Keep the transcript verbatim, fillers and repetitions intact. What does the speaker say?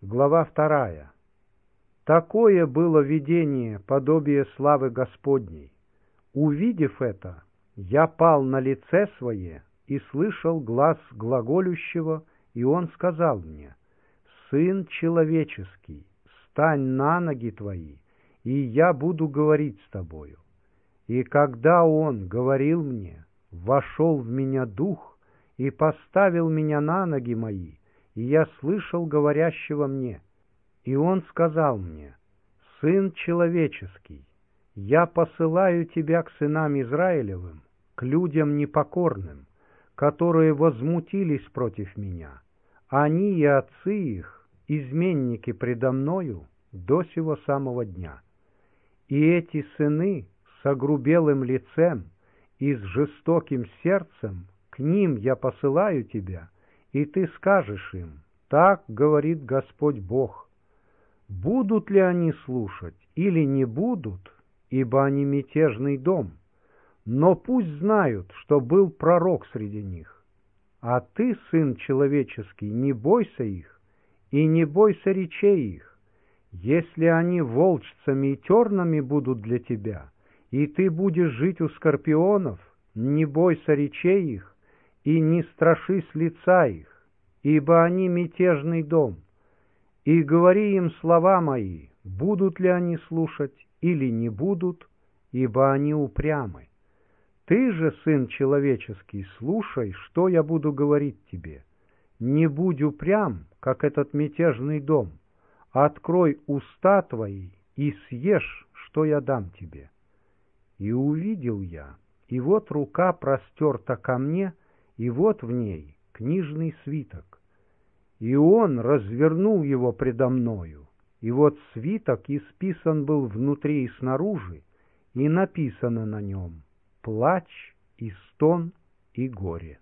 Глава вторая. Такое было видение, подобие славы Господней. Увидев это, я пал на лице свое и слышал глас глаголющего, и он сказал мне: «Сын человеческий, стань на ноги твои, и я буду говорить с тобою». И когда он говорил мне, вошел в меня дух и поставил меня на ноги мои, и я слышал говорящего мне. И он сказал мне: «Сын человеческий, я посылаю тебя к сынам Израилевым, к людям непокорным, которые возмутились против меня. Они и отцы их, изменники предо мною до сего самого дня. И эти сыны с огрубелым лицем и с жестоким сердцем, к ним я посылаю тебя, и ты скажешь им: так говорит Господь Бог. Будут ли они слушать или не будут, ибо они мятежный дом, но пусть знают, что был пророк среди них. А ты, сын человеческий, не бойся их и не бойся речей их. Если они волчцами и тернами будут для тебя, и ты будешь жить у скорпионов, не бойся речей их и не страшись лица их, ибо они мятежный дом. И говори им слова мои, будут ли они слушать или не будут, ибо они упрямы. Ты же, сын человеческий, слушай, что я буду говорить тебе. Не будь упрям, как этот мятежный дом. Открой уста твои и съешь, что я дам тебе». И увидел я, и вот рука простерта ко мне, и вот в ней книжный свиток. И он развернул его предо мною, и вот свиток исписан был внутри и снаружи, и написано на нем: плач и стон и горе.